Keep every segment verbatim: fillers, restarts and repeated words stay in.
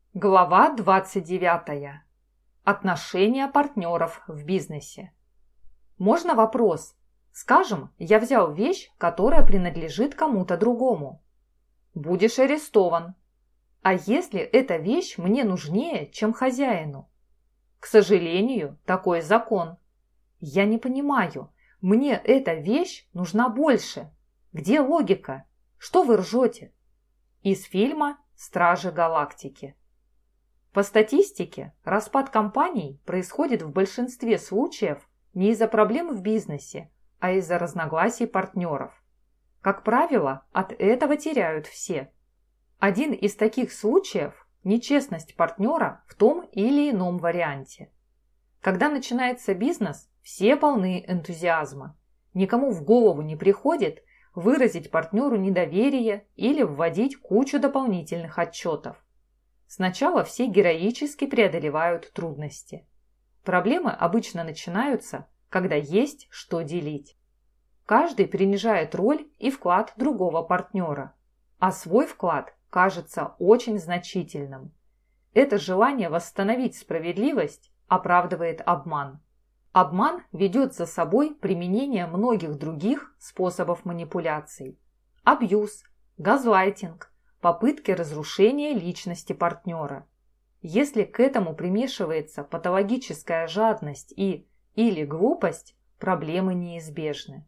Глава двадцать девятая. Отношения партнеров в бизнесе. Можно вопрос? Скажем, я взял вещь, которая принадлежит кому-то другому. Будешь арестован. А если эта вещь мне нужнее, чем хозяину? К сожалению, такой закон. Я не понимаю, мне эта вещь нужна больше. Где логика? Что вы ржете? Из фильма «Стражи Галактики». По статистике, распад компаний происходит в большинстве случаев не из-за проблем в бизнесе, а из-за разногласий партнеров. Как правило, от этого теряют все. Один из таких случаев – нечестность партнера в том или ином варианте. Когда начинается бизнес, все полны энтузиазма. Никому в голову не приходит выразить партнеру недоверие или вводить кучу дополнительных отчетов. Сначала все героически преодолевают трудности. Проблемы обычно начинаются, когда есть что делить. Каждый принижает роль и вклад другого партнера, а свой вклад кажется очень значительным. Это желание восстановить справедливость оправдывает обман. Обман ведет за собой применение многих других способов манипуляций. Абьюз, газлайтинг, попытки разрушения личности партнера. Если к этому примешивается патологическая жадность и или глупость, проблемы неизбежны.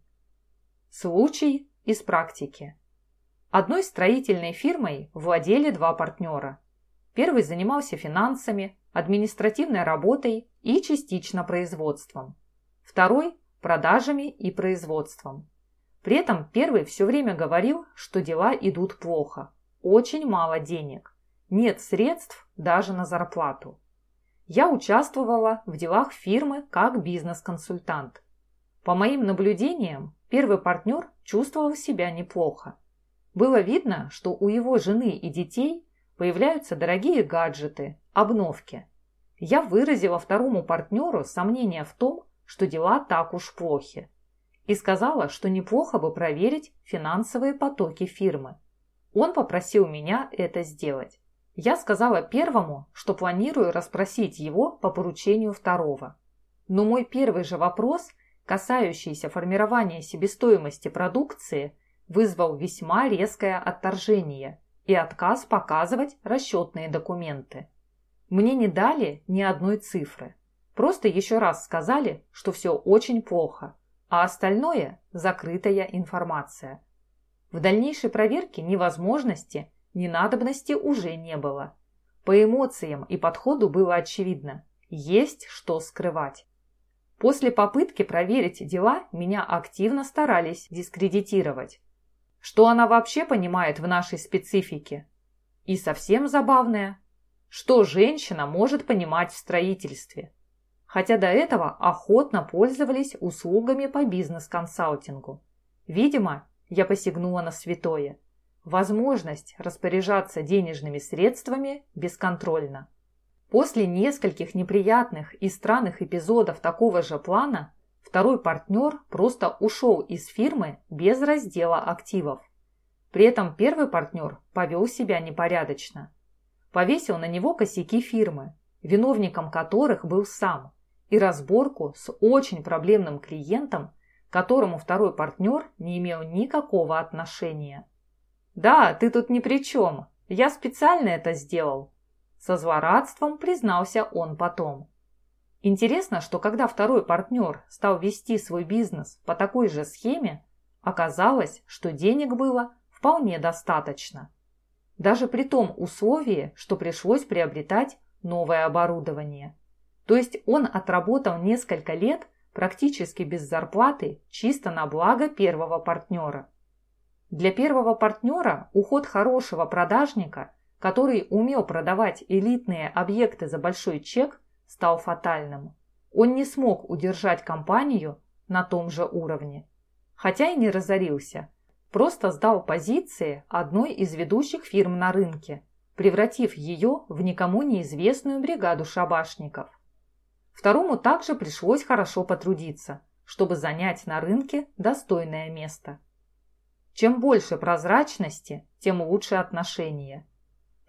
Случай из практики. Одной строительной фирмой владели два партнера. Первый занимался финансами, административной работой и частично производством. Второй – продажами и производством. При этом первый все время говорил, что дела идут плохо. Очень мало денег. Нет средств даже на зарплату. Я участвовала в делах фирмы как бизнес-консультант. По моим наблюдениям, первый партнер чувствовал себя неплохо. Было видно, что у его жены и детей появляются дорогие гаджеты, обновки. Я выразила второму партнеру сомнение в том, что дела так уж плохи. И сказала, что неплохо бы проверить финансовые потоки фирмы. Он попросил меня это сделать. Я сказала первому, что планирую расспросить его по поручению второго. Но мой первый же вопрос, касающийся формирования себестоимости продукции, вызвал весьма резкое отторжение и отказ показывать расчетные документы. Мне не дали ни одной цифры. Просто еще раз сказали, что все очень плохо, а остальное – закрытая информация. В дальнейшей проверке ни возможности, ни надобности уже не было. По эмоциям и подходу было очевидно – есть что скрывать. После попытки проверить дела меня активно старались дискредитировать. Что она вообще понимает в нашей специфике? И совсем забавное, что женщина может понимать в строительстве? Хотя до этого охотно пользовались услугами по бизнес-консалтингу. Видимо, я посягнула на святое. Возможность распоряжаться денежными средствами бесконтрольно. После нескольких неприятных и странных эпизодов такого же плана, второй партнер просто ушел из фирмы без раздела активов. При этом первый партнер повел себя непорядочно. Повесил на него косяки фирмы, виновником которых был сам, и разборку с очень проблемным клиентом, к которому второй партнер не имел никакого отношения. «Да, ты тут ни при чем, я специально это сделал», – со злорадством признался он потом. Интересно, что когда второй партнер стал вести свой бизнес по такой же схеме, оказалось, что денег было вполне достаточно. Даже при том условии, что пришлось приобретать новое оборудование. То есть он отработал несколько лет практически без зарплаты, чисто на благо первого партнера. Для первого партнера уход хорошего продажника, который умел продавать элитные объекты за большой чек, стал фатальным. Он не смог удержать компанию на том же уровне. Хотя и не разорился, просто сдал позиции одной из ведущих фирм на рынке, превратив ее в никому неизвестную бригаду шабашников. Второму также пришлось хорошо потрудиться, чтобы занять на рынке достойное место. Чем больше прозрачности, тем лучше отношения.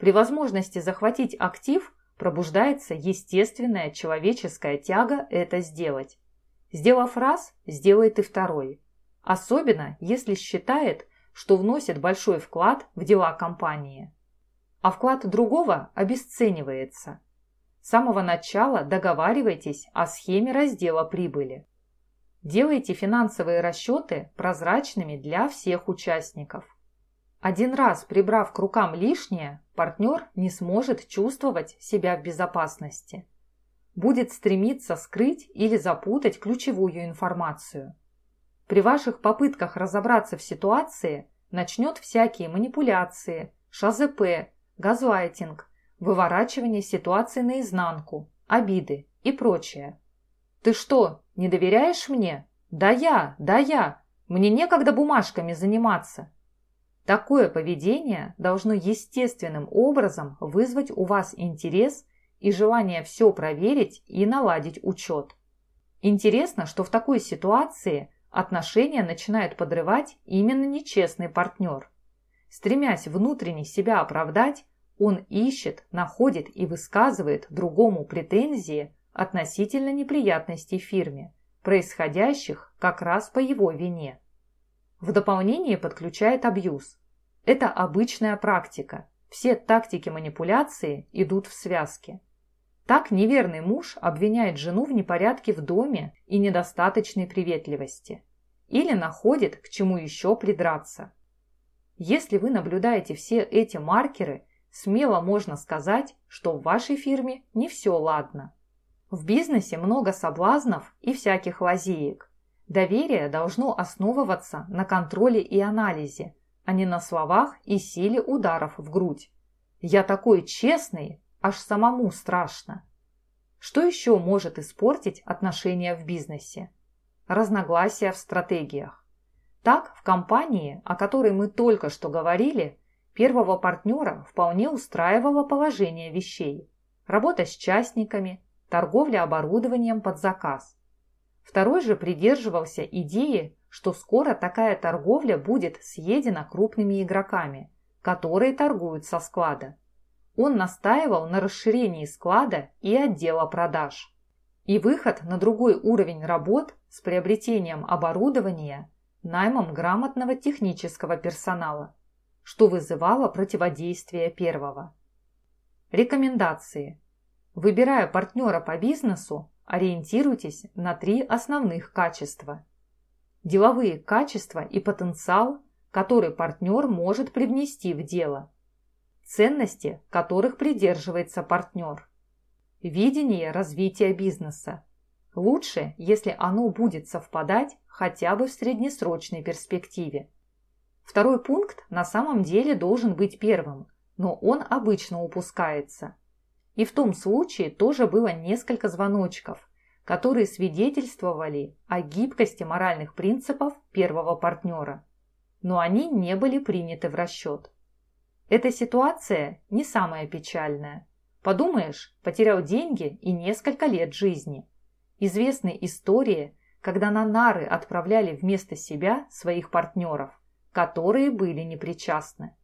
При возможности захватить актив пробуждается естественная человеческая тяга это сделать. Сделав раз, сделает и второй. Особенно, если считает, что вносит большой вклад в дела компании. А вклад другого обесценивается. С самого начала договаривайтесь о схеме раздела прибыли. Делайте финансовые расчеты прозрачными для всех участников. Один раз прибрав к рукам лишнее, партнер не сможет чувствовать себя в безопасности. Будет стремиться скрыть или запутать ключевую информацию. При ваших попытках разобраться в ситуации начнет всякие манипуляции, ШЗП, газлайтинг, выворачивание ситуации наизнанку, обиды и прочее. «Ты что, не доверяешь мне? Да я, да я! Мне некогда бумажками заниматься!» Такое поведение должно естественным образом вызвать у вас интерес и желание все проверить и наладить учет. Интересно, что в такой ситуации отношения начинает подрывать именно нечестный партнер. Стремясь внутренне себя оправдать, он ищет, находит и высказывает другому претензии относительно неприятностей в фирме, происходящих как раз по его вине. В дополнение подключает абьюз. Это обычная практика. Все тактики манипуляции идут в связке. Так неверный муж обвиняет жену в непорядке в доме и недостаточной приветливости. Или находит, к чему еще придраться. Если вы наблюдаете все эти маркеры, смело можно сказать, что в вашей фирме не все ладно. В бизнесе много соблазнов и всяких лазеек. Доверие должно основываться на контроле и анализе, а не на словах и силе ударов в грудь. «Я такой честный, аж самому страшно». Что еще может испортить отношения в бизнесе? Разногласия в стратегиях. Так, в компании, о которой мы только что говорили, первого партнера вполне устраивало положение вещей. Работа с частниками, торговля оборудованием под заказ. Второй же придерживался идеи, что скоро такая торговля будет съедена крупными игроками, которые торгуют со склада. Он настаивал на расширении склада и отдела продаж. И выход на другой уровень работ с приобретением оборудования, наймом грамотного технического персонала, что вызывало противодействие первого. Рекомендации. Выбирая партнера по бизнесу, ориентируйтесь на три основных качества. Деловые качества и потенциал, который партнер может привнести в дело. Ценности, которых придерживается партнер. Видение развития бизнеса. Лучше, если оно будет совпадать хотя бы в среднесрочной перспективе. Второй пункт на самом деле должен быть первым, но он обычно упускается. И в том случае тоже было несколько звоночков, которые свидетельствовали о гибкости моральных принципов первого партнера. Но они не были приняты в расчет. Эта ситуация не самая печальная. Подумаешь, потерял деньги и несколько лет жизни. Известны истории, когда на нары отправляли вместо себя своих партнеров, которые были непричастны.